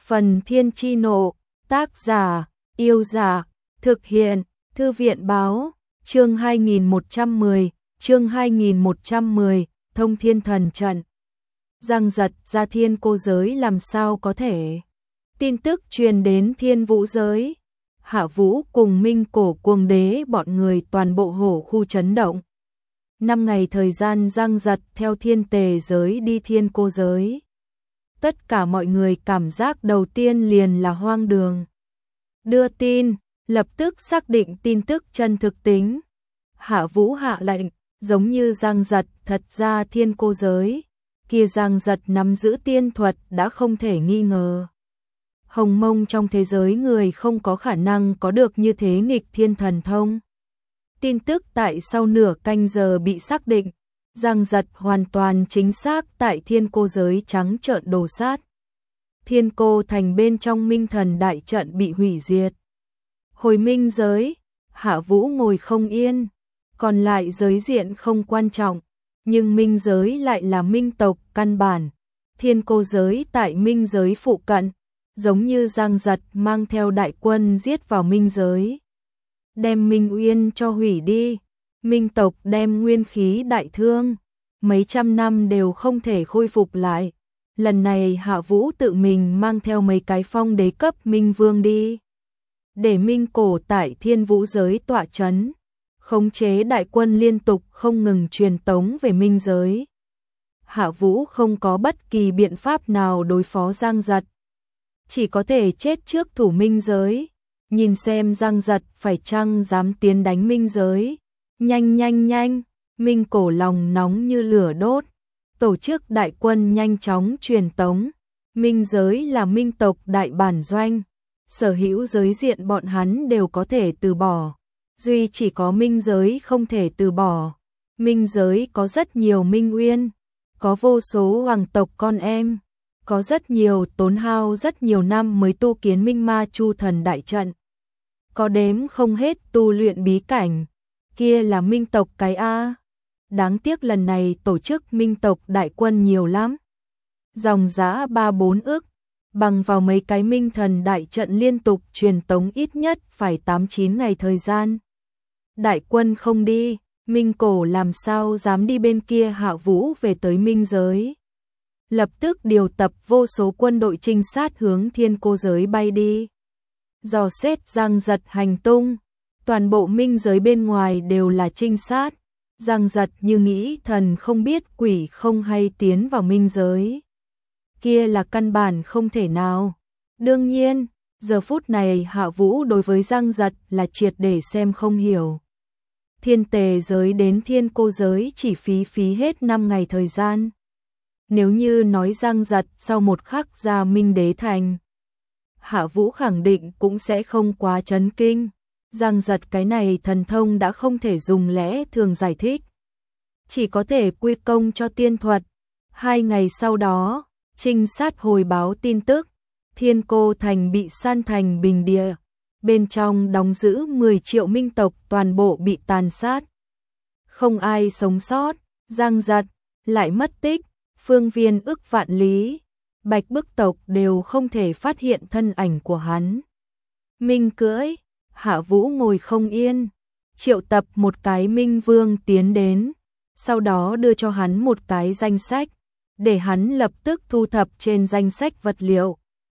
Phần Thiên Chi Nộ, tác giả, Yêu Giả, thực hiện, Thư viện Báo, chương 2110, Thông Thiên Thần Trận. Giang giật ra thiên cô giới làm sao có thể. Tin tức truyền đến Thiên Vũ giới. Hạ Vũ cùng Minh Cổ Cuồng Đế bọn người toàn bộ hổ khu chấn động. 5 ngày thời gian Giang giật theo Thiên Tề giới đi Thiên cô giới. Tất cả mọi người cảm giác đầu tiên liền là hoang đường. Đưa tin, lập tức xác định tin tức chân thực tính. Hạ Vũ hạ lệnh, giống như Giang giật thật ra Thiên cô giới. Kia Giang giật nắm giữ tiên thuật đã không thể nghi ngờ. Hồng mông trong thế giới người không có khả năng có được như thế nghịch thiên thần thông. Tin tức tại sau nửa canh giờ bị xác định. Giang giật hoàn toàn chính xác tại Thiên cô giới trắng trợn đồ sát. Thiên cô thành bên trong minh thần đại trận bị hủy diệt. Hồi minh giới, Hạ Vũ ngồi không yên. Còn lại giới diện không quan trọng. Nhưng minh giới lại là minh tộc căn bản. Thiên cô giới tại minh giới phụ cận. Giống như Giang giật mang theo đại quân giết vào minh giới. Đem Minh Uyên cho hủy đi. Minh tộc đem nguyên khí đại thương. Mấy trăm năm đều không thể khôi phục lại. Lần này Hạ Vũ tự mình mang theo mấy cái phong đế cấp Minh Vương đi. Để Minh Cổ tại Thiên Vũ giới tọa chấn. Khống chế đại quân liên tục không ngừng truyền tống về minh giới. Hạ Vũ không có bất kỳ biện pháp nào đối phó Giang giật. Chỉ có thể chết trước thủ minh giới. Nhìn xem Giang giật phải chăng dám tiến đánh minh giới. Nhanh, Minh Cổ lòng nóng như lửa đốt. Tổ chức đại quân nhanh chóng truyền tống. Minh giới là minh tộc đại bản doanh. Sở hữu giới diện bọn hắn đều có thể từ bỏ. Duy chỉ có minh giới không thể từ bỏ. Minh giới có rất nhiều minh uyên. Có vô số hoàng tộc con em. Có rất nhiều tốn hao rất nhiều năm mới tu kiến minh ma chu thần đại trận. Có đếm không hết tu luyện bí cảnh. Kia là minh tộc cái A. Đáng tiếc lần này tổ chức minh tộc đại quân nhiều lắm. Dòng giá 3-4 ức. Bằng vào mấy cái minh thần đại trận liên tục truyền tống ít nhất phải 8-9 ngày thời gian. Đại quân không đi, Minh Cổ làm sao dám đi bên kia. Hạ Vũ về tới minh giới. Lập tức điều tập vô số quân đội trinh sát hướng Thiên cô giới bay đi. Dò xét Giang giật hành tung. Toàn bộ minh giới bên ngoài đều là trinh sát. Giang giật như nghĩ thần không biết quỷ không hay tiến vào minh giới. Kia là căn bản không thể nào. Đương nhiên, giờ phút này Hạ Vũ đối với Giang giật là triệt để xem không hiểu. Thiên Tề giới đến Thiên cô giới chỉ phí hết 5 ngày thời gian. Nếu như nói Giang giật sau một khắc ra minh đế thành, Hạ Vũ khẳng định cũng sẽ không quá chấn kinh. Giang giật cái này thần thông đã không thể dùng lẽ thường giải thích. Chỉ có thể quy công cho tiên thuật. 2 ngày sau đó, trinh sát hồi báo tin tức. Thiên cô thành bị san thành bình địa. Bên trong đóng giữ 10 triệu minh tộc toàn bộ bị tàn sát. Không ai sống sót. Giang giật lại mất tích. Phương viên ức vạn lý. Bạch bức tộc đều không thể phát hiện thân ảnh của hắn. Minh cưỡi. Hạ Vũ ngồi không yên. Triệu tập một cái Minh Vương tiến đến. Sau đó đưa cho hắn một cái danh sách. Để hắn lập tức thu thập trên danh sách vật liệu.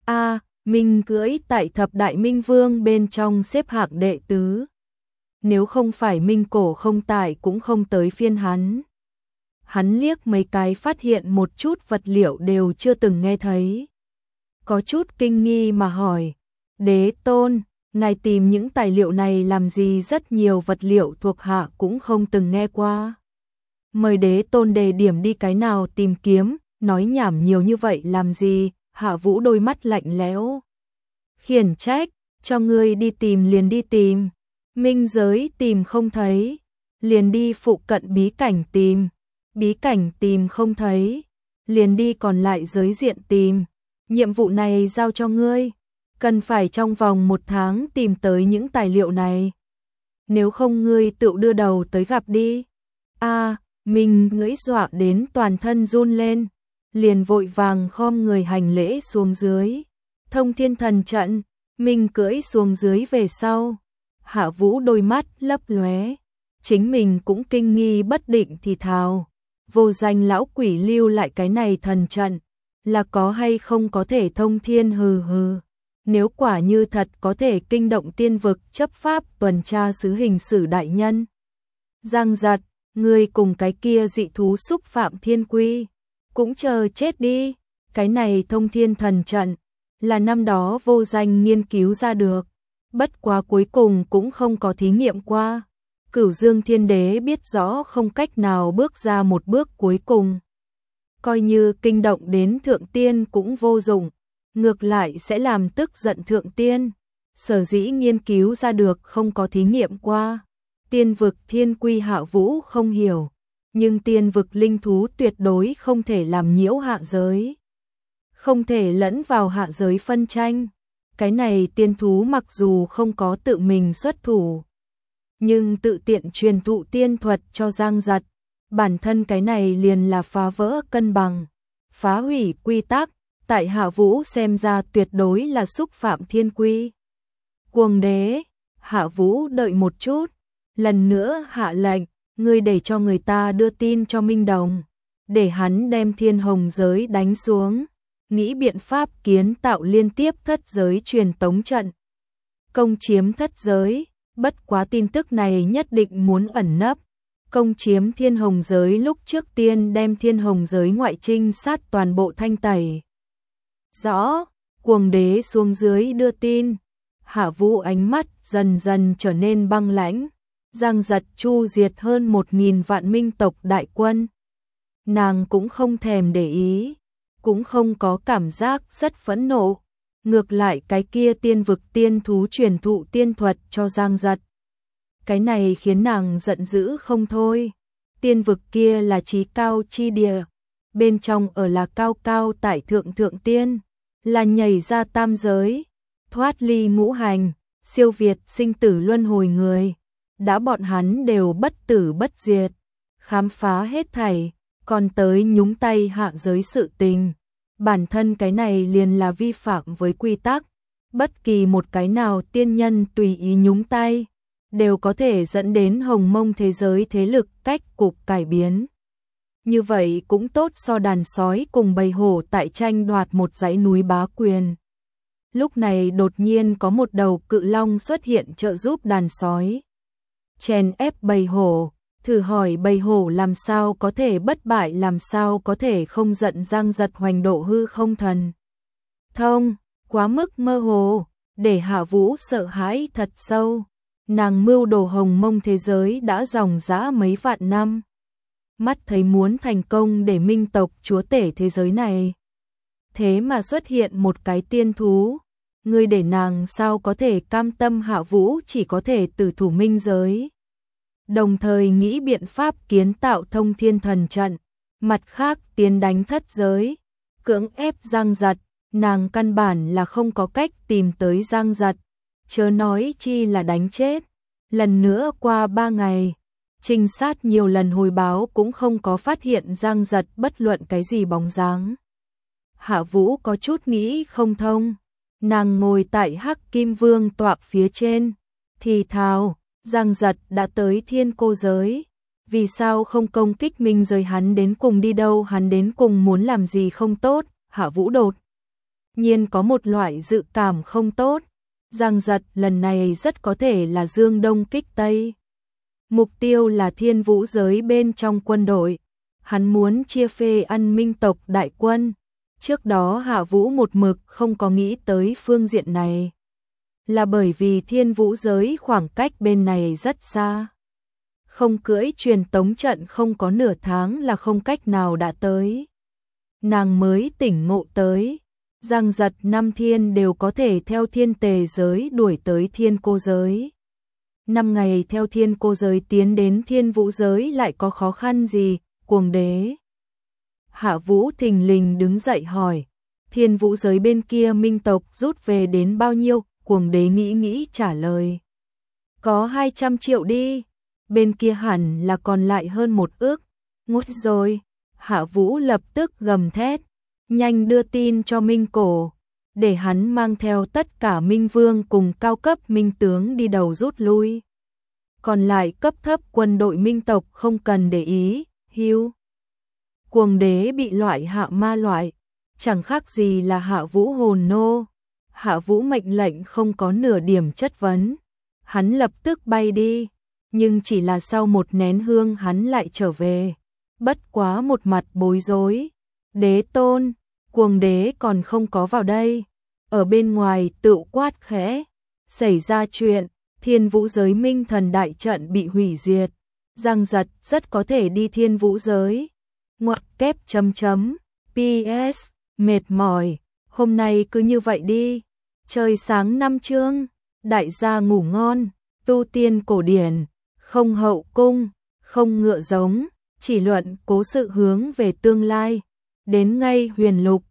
Minh cưỡi tại thập đại Minh Vương bên trong xếp hạng đệ tứ. Nếu không phải Minh Cổ không tại cũng không tới phiên hắn. Hắn liếc mấy cái phát hiện một chút vật liệu đều chưa từng nghe thấy. Có chút kinh nghi mà hỏi. Đế tôn, ngài tìm những tài liệu này làm gì? Rất nhiều vật liệu thuộc hạ cũng không từng nghe qua. Mời đế tôn đề điểm đi cái nào tìm kiếm, nói nhảm nhiều như vậy làm gì? Hạ Vũ đôi mắt lạnh lẽo. Khiển trách, cho ngươi đi tìm liền đi tìm. Minh giới tìm không thấy, liền đi phụ cận bí cảnh tìm. Bí cảnh tìm không thấy, liền đi còn lại giới diện tìm. Nhiệm vụ này giao cho ngươi. Cần phải trong vòng 1 tháng tìm tới những tài liệu này. Nếu không ngươi tự đưa đầu tới gặp đi. Mình ngưỡi dọa đến toàn thân run lên. Liền vội vàng khom người hành lễ xuống dưới. Thông thiên thần trận, mình cưỡi xuống dưới về sau. Hạ Vũ đôi mắt lấp lóe, chính mình cũng kinh nghi bất định thì thào. Vô danh lão quỷ lưu lại cái này thần trận, là có hay không có thể thông thiên hừ hừ. Nếu quả như thật có thể kinh động tiên vực chấp pháp tuần tra sứ hình sử đại nhân. Giang Giật, ngươi cùng cái kia dị thú xúc phạm thiên quy, cũng chờ chết đi. Cái này thông thiên thần trận, là năm đó vô danh nghiên cứu ra được, bất quá cuối cùng cũng không có thí nghiệm qua. Cửu Dương Thiên Đế biết rõ không cách nào bước ra một bước cuối cùng. Coi như kinh động đến thượng tiên cũng vô dụng, ngược lại sẽ làm tức giận thượng tiên. Sở dĩ nghiên cứu ra được không có thí nghiệm qua. Tiên vực thiên quy Hạ Vũ không hiểu, nhưng tiên vực linh thú tuyệt đối không thể làm nhiễu hạ giới. Không thể lẫn vào hạ giới phân tranh. Cái này tiên thú mặc dù không có tự mình xuất thủ, nhưng tự tiện truyền thụ tiên thuật cho Giang Giật. Bản thân cái này liền là phá vỡ cân bằng, phá hủy quy tắc, tại Hạ Vũ xem ra tuyệt đối là xúc phạm thiên quy. Cuồng đế, Hạ Vũ đợi một chút, lần nữa hạ lệnh, ngươi để cho người ta đưa tin cho Minh Đồng, để hắn đem Thiên Hồng giới đánh xuống, nghĩ biện pháp kiến tạo liên tiếp thất giới truyền tống trận, công chiếm thất giới. Bất quá tin tức này nhất định muốn ẩn nấp. Công chiếm Thiên Hồng giới lúc trước tiên đem Thiên Hồng giới ngoại trinh sát toàn bộ thanh tẩy. Rõ, cuồng đế xuống dưới đưa tin. Hạ Vũ ánh mắt dần dần trở nên băng lãnh. Giang Giật chu diệt hơn 1000 vạn minh tộc đại quân. Nàng cũng không thèm để ý, cũng không có cảm giác rất phẫn nộ. Ngược lại cái kia tiên vực tiên thú truyền thụ tiên thuật cho Giang Giật. Cái này khiến nàng giận dữ không thôi. Tiên vực kia là chí cao chi địa, bên trong ở là cao cao tại thượng thượng tiên, là nhảy ra tam giới, thoát ly ngũ hành, siêu việt sinh tử luân hồi người. Đã bọn hắn đều bất tử bất diệt, khám phá hết thảy, còn tới nhúng tay hạ giới sự tình. Bản thân cái này liền là vi phạm với quy tắc, bất kỳ một cái nào tiên nhân tùy ý nhúng tay, đều có thể dẫn đến hồng mông thế giới thế lực cách cục cải biến. Như vậy cũng tốt so đàn sói cùng bầy hổ tại tranh đoạt một dãy núi bá quyền. Lúc này đột nhiên có một đầu cự long xuất hiện trợ giúp đàn sói, chèn ép bầy hổ. Thử hỏi bầy hổ làm sao có thể bất bại, làm sao có thể không giận. Giang Giật hoành độ hư không thần thông, quá mức mơ hồ, để Hạ Vũ sợ hãi thật sâu. Nàng mưu đồ hồng mông thế giới đã dòng dã mấy vạn năm, mắt thấy muốn thành công để minh tộc chúa tể thế giới này. Thế mà xuất hiện một cái tiên thú, ngươi để nàng sao có thể cam tâm. Hạ Vũ chỉ có thể tử thủ minh giới, đồng thời nghĩ biện pháp kiến tạo thông thiên thần trận, mặt khác tiến đánh thất giới, cưỡng ép Giang Giật. Nàng căn bản là không có cách tìm tới Giang Giật, chớ nói chi là đánh chết. Lần nữa qua 3 ngày, trinh sát nhiều lần hồi báo cũng không có phát hiện Giang Giật bất luận cái gì bóng dáng. Hạ Vũ có chút nghĩ không thông, nàng ngồi tại Hắc Kim Vương tọa phía trên, thì thào. Giang Giật đã tới thiên cô giới, vì sao không công kích minh giới? Hắn đến cùng đi đâu? Hắn đến cùng muốn làm gì không tốt? Hạ Vũ đột nhiên có một loại dự cảm không tốt. Giang Giật lần này rất có thể là dương đông kích tây. Mục tiêu là thiên vũ giới bên trong quân đội. Hắn muốn chia phê ăn minh tộc đại quân. Trước đó Hạ Vũ một mực không có nghĩ tới phương diện này, là bởi vì thiên vũ giới khoảng cách bên này rất xa. Không cưỡi truyền tống trận không có nửa tháng là không cách nào đã tới. Nàng mới tỉnh ngộ tới, Giang Giật 5 thiên đều có thể theo thiên tề giới đuổi tới thiên cô giới. 5 ngày theo thiên cô giới tiến đến thiên vũ giới lại có khó khăn gì? Cuồng đế. Hạ Vũ thình lình đứng dậy hỏi, thiên vũ giới bên kia minh tộc rút về đến bao nhiêu? Cuồng đế nghĩ trả lời, có 200 triệu đi, bên kia hẳn là còn lại hơn 1 ước. Ngốt rồi. Hạ Vũ lập tức gầm thét, nhanh đưa tin cho Minh Cổ, để hắn mang theo tất cả minh vương cùng cao cấp minh tướng đi đầu rút lui. Còn lại cấp thấp quân đội minh tộc không cần để ý, Hưu Cuồng đế bị loại hạ ma loại, chẳng khác gì là Hạ Vũ hồn nô. Hạ Vũ mệnh lệnh không có nửa điểm chất vấn, hắn lập tức bay đi, nhưng chỉ là sau một nén hương hắn lại trở về, bất quá một mặt bối rối. Đế tôn, Cuồng đế còn không có vào đây. Ở bên ngoài tự quát khẽ, xảy ra chuyện, Thiên Vũ giới minh thần đại trận bị hủy diệt, Giang Giật rất có thể đi Thiên Vũ giới. Ngoặc kép chấm chấm, PS, mệt mỏi, hôm nay cứ như vậy đi, trời sáng 5 chương, đại gia ngủ ngon, tu tiên cổ điển, không hậu cung, không ngựa giống, chỉ luận cố sự hướng về tương lai, đến ngay huyền lục.